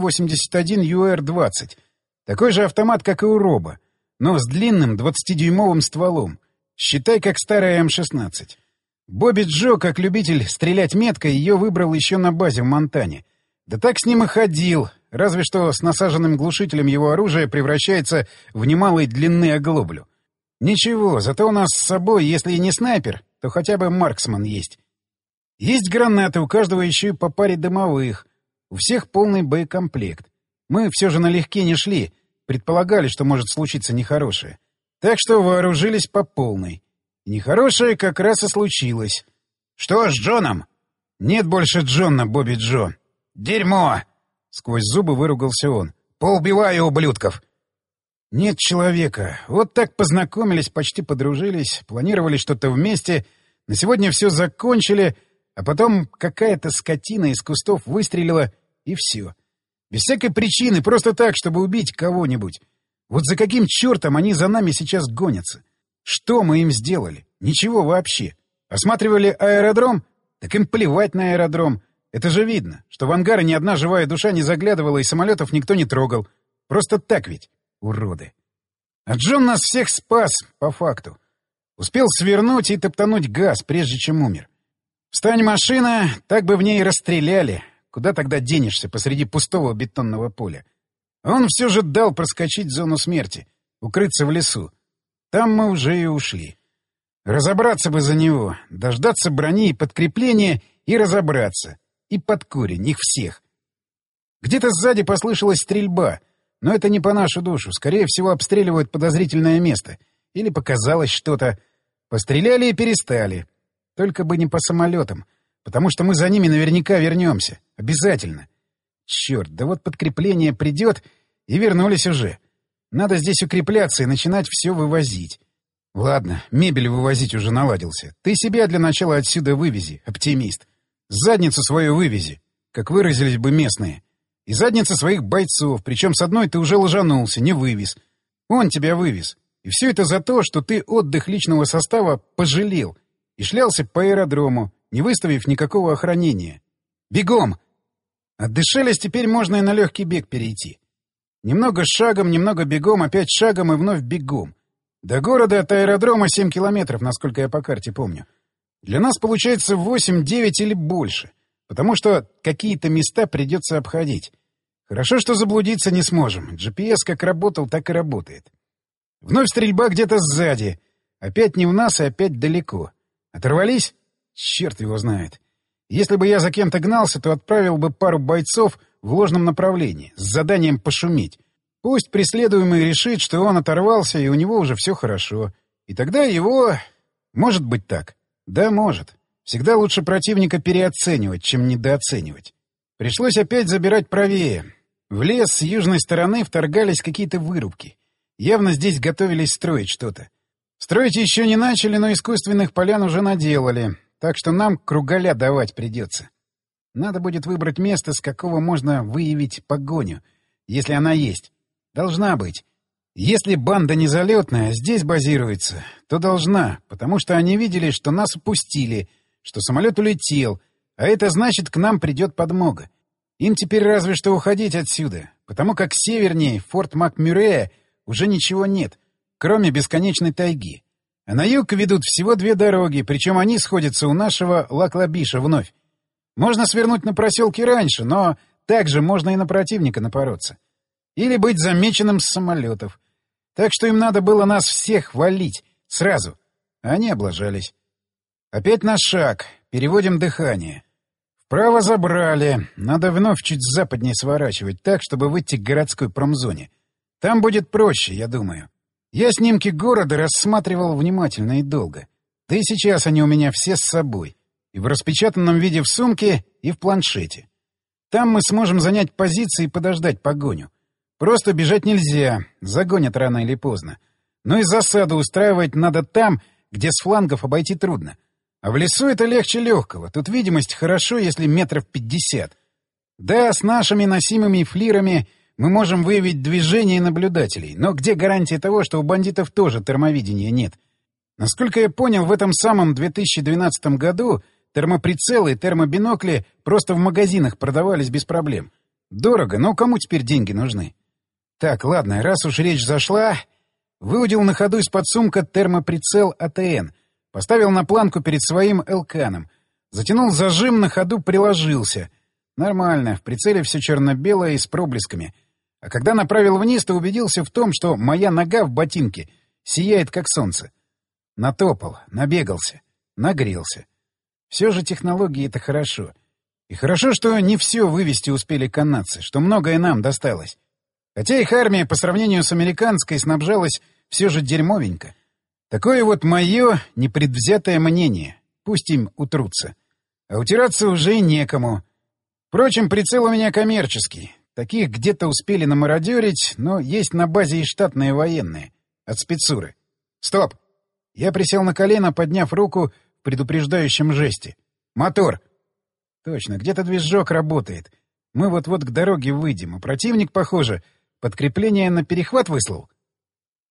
Си-81ЮР-20. Такой же автомат, как и у Роба, но с длинным 20-дюймовым стволом. Считай, как старая М-16. Бобби Джо, как любитель стрелять метко, ее выбрал еще на базе в Монтане. Да так с ним и ходил, разве что с насаженным глушителем его оружие превращается в немалой длины оглоблю. Ничего, зато у нас с собой, если и не снайпер, то хотя бы марксман есть. Есть гранаты, у каждого еще и по паре дымовых. У всех полный боекомплект. Мы все же налегке не шли, предполагали, что может случиться нехорошее. Так что вооружились по полной. И нехорошее как раз и случилось. «Что с Джоном?» «Нет больше Джона, Бобби Джо». «Дерьмо!» — сквозь зубы выругался он. «Поубиваю ублюдков!» «Нет человека. Вот так познакомились, почти подружились, планировали что-то вместе. На сегодня все закончили, а потом какая-то скотина из кустов выстрелила, и все. Без всякой причины, просто так, чтобы убить кого-нибудь. Вот за каким чертом они за нами сейчас гонятся? Что мы им сделали? Ничего вообще. Осматривали аэродром? Так им плевать на аэродром. Это же видно, что в ангары ни одна живая душа не заглядывала и самолетов никто не трогал. Просто так ведь, уроды. А Джон нас всех спас, по факту. Успел свернуть и топтануть газ, прежде чем умер. Встань, машина, так бы в ней расстреляли. Куда тогда денешься посреди пустого бетонного поля? Он все же дал проскочить зону смерти, укрыться в лесу. Там мы уже и ушли. Разобраться бы за него, дождаться брони и подкрепления и разобраться. И под корень их всех. Где-то сзади послышалась стрельба, но это не по нашу душу. Скорее всего, обстреливают подозрительное место. Или показалось что-то. Постреляли и перестали. Только бы не по самолетам, потому что мы за ними наверняка вернемся. Обязательно. Черт, да вот подкрепление придет, и вернулись уже. Надо здесь укрепляться и начинать все вывозить. Ладно, мебель вывозить уже наладился. Ты себя для начала отсюда вывези, оптимист. Задницу свою вывези, как выразились бы местные. И задницы своих бойцов, причем с одной ты уже ложанулся, не вывез. Он тебя вывез. И все это за то, что ты отдых личного состава пожалел и шлялся по аэродрому, не выставив никакого охранения. Бегом! Отдышались, теперь можно и на легкий бег перейти. Немного шагом, немного бегом, опять шагом и вновь бегом. До города от аэродрома 7 километров, насколько я по карте помню. Для нас получается 8-9 или больше, потому что какие-то места придется обходить. Хорошо, что заблудиться не сможем. GPS как работал, так и работает. Вновь стрельба где-то сзади. Опять не в нас и опять далеко. Оторвались? Черт его знает. Если бы я за кем-то гнался, то отправил бы пару бойцов в ложном направлении, с заданием пошуметь. Пусть преследуемый решит, что он оторвался, и у него уже все хорошо. И тогда его... Может быть так. Да, может. Всегда лучше противника переоценивать, чем недооценивать. Пришлось опять забирать правее. В лес с южной стороны вторгались какие-то вырубки. Явно здесь готовились строить что-то. Строить еще не начали, но искусственных полян уже наделали. Так что нам кругаля давать придется. Надо будет выбрать место, с какого можно выявить погоню, если она есть. Должна быть. Если банда незалетная, здесь базируется, то должна, потому что они видели, что нас упустили, что самолет улетел, а это значит, к нам придет подмога. Им теперь разве что уходить отсюда, потому как севернее форт Мак-Мюррея уже ничего нет, кроме бесконечной тайги. А на юг ведут всего 2 дороги, причем они сходятся у нашего Лаклабиша вновь. Можно свернуть на проселки раньше, но также можно и на противника напороться. Или быть замеченным с самолетов. Так что им надо было нас всех валить сразу. А они облажались. Опять на шаг. Переводим дыхание. Вправо забрали. Надо вновь чуть западнее сворачивать, так, чтобы выйти к городской промзоне. Там будет проще, я думаю. Я снимки города рассматривал внимательно и долго. Да и сейчас они у меня все с собой. И в распечатанном виде в сумке, и в планшете. Там мы сможем занять позиции и подождать погоню. Просто бежать нельзя, загонят рано или поздно. Но и засаду устраивать надо там, где с флангов обойти трудно. А в лесу это легче легкого. Тут видимость хорошо, если метров 50. Да, с нашими носимыми флирами мы можем выявить движение наблюдателей. Но где гарантия того, что у бандитов тоже термовидения нет? Насколько я понял, в этом самом 2012 году термоприцелы и термобинокли просто в магазинах продавались без проблем. Дорого, но кому теперь деньги нужны? Так, ладно, раз уж речь зашла... Выудил на ходу из-под сумка термоприцел АТН, поставил на планку перед своим Элканом, затянул зажим, на ходу приложился. Нормально, в прицеле все черно-белое и с проблесками. А когда направил вниз, то убедился в том, что моя нога в ботинке сияет, как солнце. Натопал, набегался, нагрелся. Все же технологии — это хорошо. И хорошо, что не все вывести успели канадцы, что многое нам досталось. Хотя их армия по сравнению с американской снабжалась все же дерьмовенько. Такое вот мое непредвзятое мнение. Пусть им утрутся. А утираться уже и некому. Впрочем, прицел у меня коммерческий. Таких где-то успели намародерить, но есть на базе и штатные военные. От спецуры. Стоп! Я присел на колено, подняв руку в предупреждающем жесте. Мотор! Точно, где-то движок работает. Мы вот-вот к дороге выйдем, а противник, похоже, подкрепление на перехват выслал?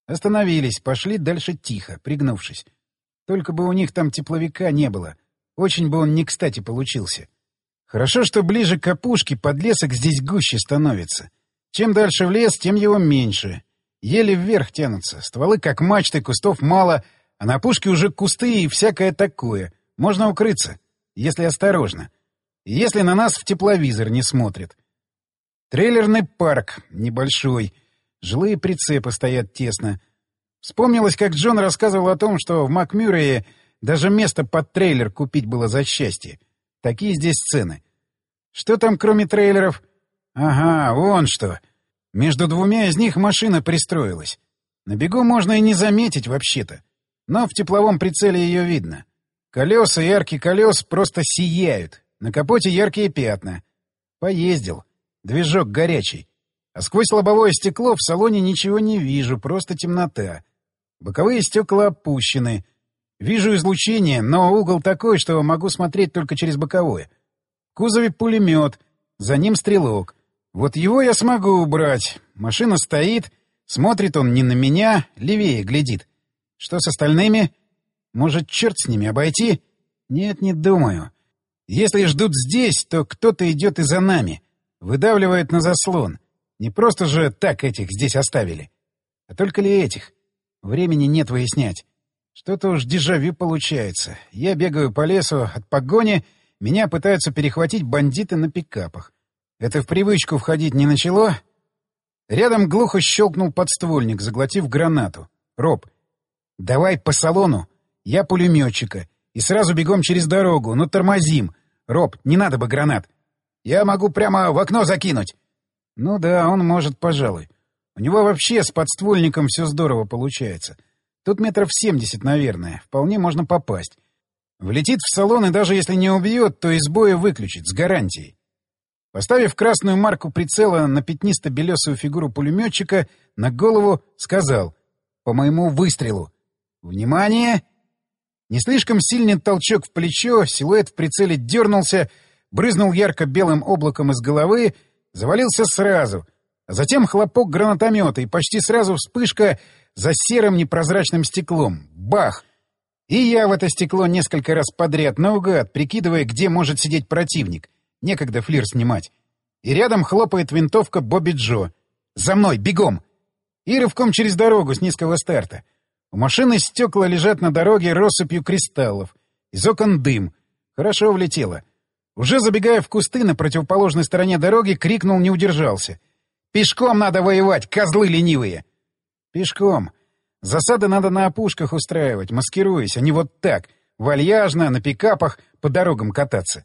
Остановились, пошли дальше тихо, пригнувшись. Только бы у них там тепловика не было. Очень бы он не кстати получился. Хорошо, что ближе к опушке подлесок здесь гуще становится. Чем дальше в лес, тем его меньше. Еле вверх тянутся. Стволы как мачты, кустов мало, а на опушке уже кусты и всякое такое. Можно укрыться, если осторожно. И если на нас в тепловизор не смотрят. Трейлерный парк небольшой. Жилые прицепы стоят тесно. Вспомнилось, как Джон рассказывал о том, что в Макмюррее даже место под трейлер купить было за счастье. Такие здесь цены. Что там, кроме трейлеров? Ага, вон что. Между двумя из них машина пристроилась. На бегу можно и не заметить вообще-то. Но в тепловом прицеле ее видно. Колеса и арки колес просто сияют. На капоте яркие пятна. Поездил. Движок горячий. А сквозь лобовое стекло в салоне ничего не вижу, просто темнота. Боковые стекла опущены. Вижу излучение, но угол такой, что могу смотреть только через боковое. В кузове пулемет, за ним стрелок. Вот его я смогу убрать. Машина стоит, смотрит он не на меня, левее глядит. Что с остальными? Может, черт с ними, обойти? Нет, не думаю. Если ждут здесь, то кто-то идет и за нами. Выдавливает на заслон. Не просто же так этих здесь оставили. А только ли этих? Времени нет выяснять. Что-то уж дежавю получается. Я бегаю по лесу от погони, меня пытаются перехватить бандиты на пикапах. Это в привычку входить не начало? Рядом глухо щелкнул подствольник, заглотив гранату. Роб, давай по салону. Я пулеметчика. И сразу бегом через дорогу, но тормозим. Роб, не надо бы гранат. Я могу прямо в окно закинуть. Ну да, он может, пожалуй. У него вообще с подствольником все здорово получается. Тут метров 70, наверное. Вполне можно попасть. Влетит в салон, и даже если не убьет, то из боя выключит, с гарантией. Поставив красную марку прицела на пятнисто-белесую фигуру пулеметчика, на голову сказал: «По моему выстрелу». «Внимание!» Не слишком сильный толчок в плечо, силуэт в прицеле дернулся, брызнул ярко-белым облаком из головы, завалился сразу, а затем хлопок гранатомета, и почти сразу вспышка за серым непрозрачным стеклом. Бах! И я в это стекло несколько раз подряд наугад, прикидывая, где может сидеть противник. Некогда флир снимать. И рядом хлопает винтовка Бобби Джо. «За мной! Бегом!» И рывком через дорогу с низкого старта. У машины стекла лежат на дороге россыпью кристаллов. Из окон дым. Хорошо влетело. Уже забегая в кусты на противоположной стороне дороги, крикнул, не удержался. «Пешком надо воевать, козлы ленивые!» «Пешком. Засады надо на опушках устраивать, маскируясь, а не вот так, вальяжно, на пикапах, по дорогам кататься.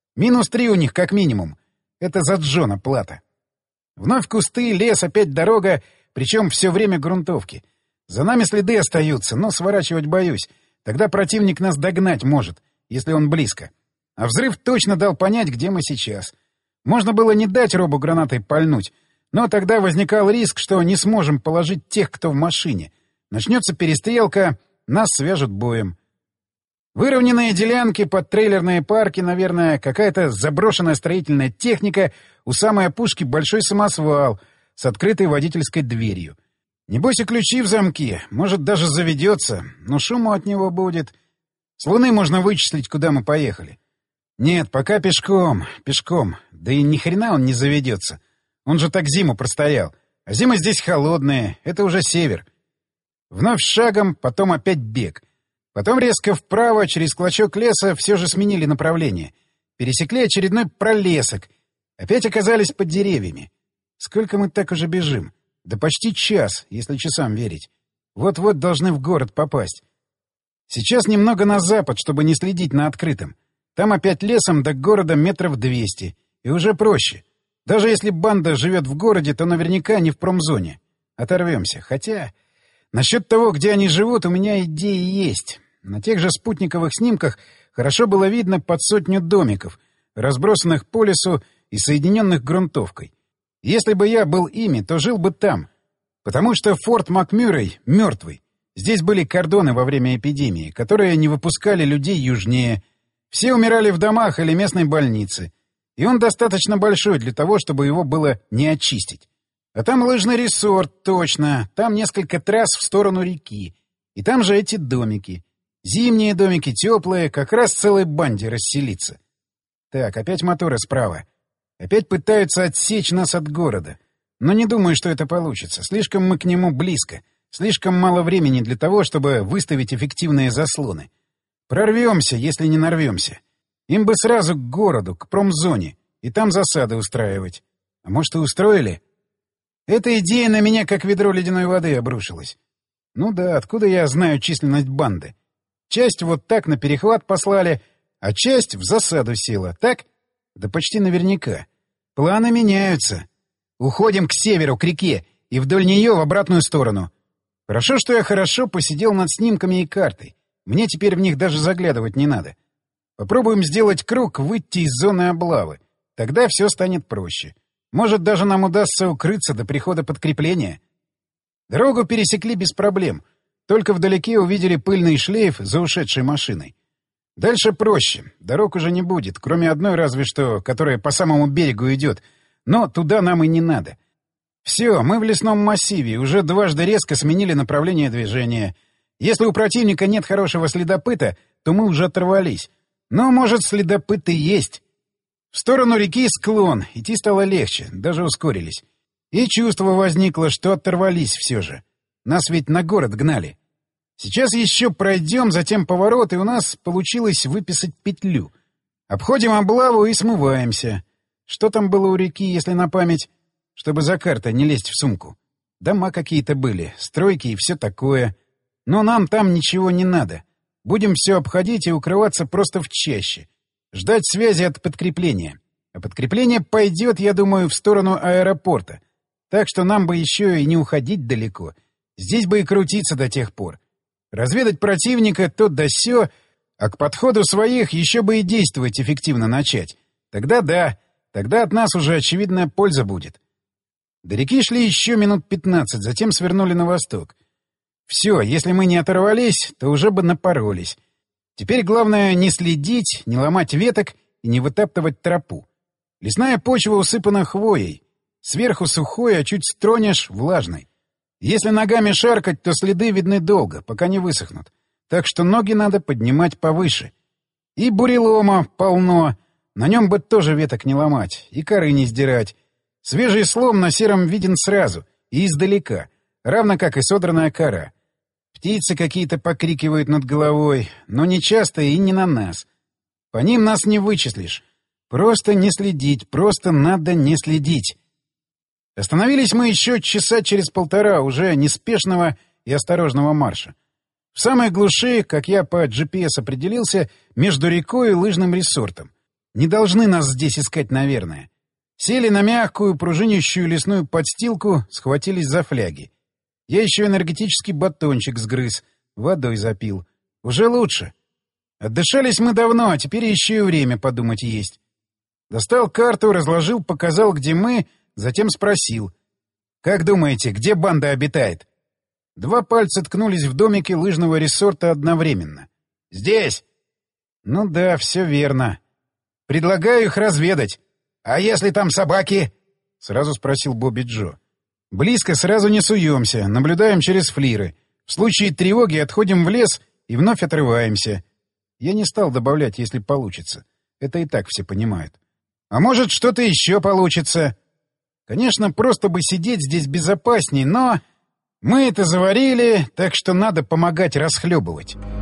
-3 у них, как минимум. Это за Джона плата». Вновь кусты, лес, опять дорога, причем все время грунтовки. За нами следы остаются, но сворачивать боюсь. Тогда противник нас догнать может, если он близко. А взрыв точно дал понять, где мы сейчас. Можно было не дать Робу гранатой пальнуть, но тогда возникал риск, что не сможем положить тех, кто в машине. Начнется перестрелка, нас свяжут боем. Выровненные делянки под трейлерные парки, наверное, какая-то заброшенная строительная техника, у самой опушки большой самосвал с открытой водительской дверью. Небось и ключи в замке, может, даже заведется, но шуму от него будет. С Луны можно вычислить, куда мы поехали. Нет, пока пешком, пешком. Да и ни хрена он не заведется. Он же так зиму простоял. А зимы здесь холодные, это уже север. Вновь шагом, потом опять бег. Потом резко вправо, через клочок леса, все же сменили направление. Пересекли очередной пролесок. Опять оказались под деревьями. Сколько мы так уже бежим? Да почти час, если часам верить. Вот-вот должны в город попасть. Сейчас немного на запад, чтобы не следить на открытом. Там опять лесом до города метров 200. И уже проще. Даже если банда живет в городе, то наверняка не в промзоне. Оторвемся. Хотя... Насчет того, где они живут, у меня идеи есть. На тех же спутниковых снимках хорошо было видно под 100 домиков, разбросанных по лесу и соединенных грунтовкой. Если бы я был ими, то жил бы там. Потому что форт Макмюррей мертвый. Здесь были кордоны во время эпидемии, которые не выпускали людей южнее. Все умирали в домах или местной больнице. И он достаточно большой для того, чтобы его было не очистить. А там лыжный resort, точно. Там несколько трасс в сторону реки. И там же эти домики. Зимние домики, теплые, как раз целой банде расселиться. Так, опять моторы справа. Опять пытаются отсечь нас от города. Но не думаю, что это получится. Слишком мы к нему близко. Слишком мало времени для того, чтобы выставить эффективные заслоны. Прорвемся, если не нарвемся. Им бы сразу к городу, к промзоне, и там засады устраивать. А может, и устроили? Эта идея на меня как ведро ледяной воды обрушилась. Ну да, откуда я знаю численность банды? Часть вот так на перехват послали, а часть в засаду села, так? Да почти наверняка. Планы меняются. Уходим к северу, к реке, и вдоль нее в обратную сторону. Хорошо, что я хорошо посидел над снимками и картой. Мне теперь в них даже заглядывать не надо. Попробуем сделать круг, выйти из зоны облавы. Тогда все станет проще. Может, даже нам удастся укрыться до прихода подкрепления. Дорогу пересекли без проблем. Только вдалеке увидели пыльный шлейф за ушедшей машиной. Дальше проще. Дорог уже не будет, кроме одной разве что, которая по самому берегу идет. Но туда нам и не надо. Все, мы в лесном массиве, уже дважды резко сменили направление движения. Если у противника нет хорошего следопыта, то мы уже оторвались. Но, может, следопыт и есть. В сторону реки склон, идти стало легче, даже ускорились. И чувство возникло, что оторвались все же. Нас ведь на город гнали. Сейчас еще пройдем, затем поворот, и у нас получилось выписать петлю. Обходим облаву и смываемся. Что там было у реки, если на память? Чтобы за картой не лезть в сумку. Дома какие-то были, стройки и все такое. Но нам там ничего не надо. Будем все обходить и укрываться просто в чаще. Ждать связи от подкрепления. А подкрепление пойдет, я думаю, в сторону аэропорта. Так что нам бы еще и не уходить далеко. Здесь бы и крутиться до тех пор. Разведать противника то да сё, а к подходу своих еще бы и действовать эффективно начать. Тогда да, тогда от нас уже очевидная польза будет. До реки шли еще минут 15, затем свернули на восток. Все, если мы не оторвались, то уже бы напоролись. Теперь главное не следить, не ломать веток и не вытаптывать тропу. Лесная почва усыпана хвоей. Сверху сухой, а чуть стронешь — влажной. Если ногами шаркать, то следы видны долго, пока не высохнут. Так что ноги надо поднимать повыше. И бурелома полно. На нем бы тоже веток не ломать, и коры не сдирать. Свежий слом на сером виден сразу и издалека, равно как и содранная кора. Птицы какие-то покрикивают над головой, но не часто и не на нас. По ним нас не вычислишь. Просто не следить, просто надо не следить. Остановились мы еще часа через полтора уже неспешного и осторожного марша. В самой глуши, как я по GPS определился, между рекой и лыжным ресортом. Не должны нас здесь искать, наверное. Сели на мягкую, пружинящую лесную подстилку, схватились за фляги. Я еще энергетический батончик сгрыз, водой запил. Уже лучше. Отдышались мы давно, а теперь еще и время подумать есть. Достал карту, разложил, показал, где мы, затем спросил. «Как думаете, где банда обитает?» Два пальца ткнулись в домике лыжного ресорта одновременно. «Здесь!» «Ну да, все верно. Предлагаю их разведать. А если там собаки?» — сразу спросил Бобби Джо. «Близко сразу не суемся, наблюдаем через флиры. В случае тревоги отходим в лес и вновь отрываемся». Я не стал добавлять, если получится. Это и так все понимают. «А может, что-то еще получится?» Конечно, просто бы сидеть здесь безопасней, но... Мы это заварили, так что надо помогать расхлебывать.